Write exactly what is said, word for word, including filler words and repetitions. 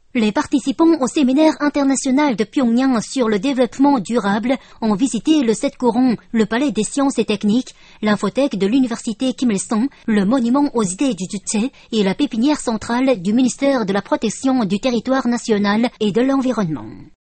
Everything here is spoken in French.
Les participants au séminaire international de Pyongyang sur le développement durable ont visité le sept courants, le palais des sciences et techniques, l'infothèque de l'université Kim Il-sung, le monument aux idées du Juche et la pépinière centrale du ministère de la protection du territoire national et de l'environnement.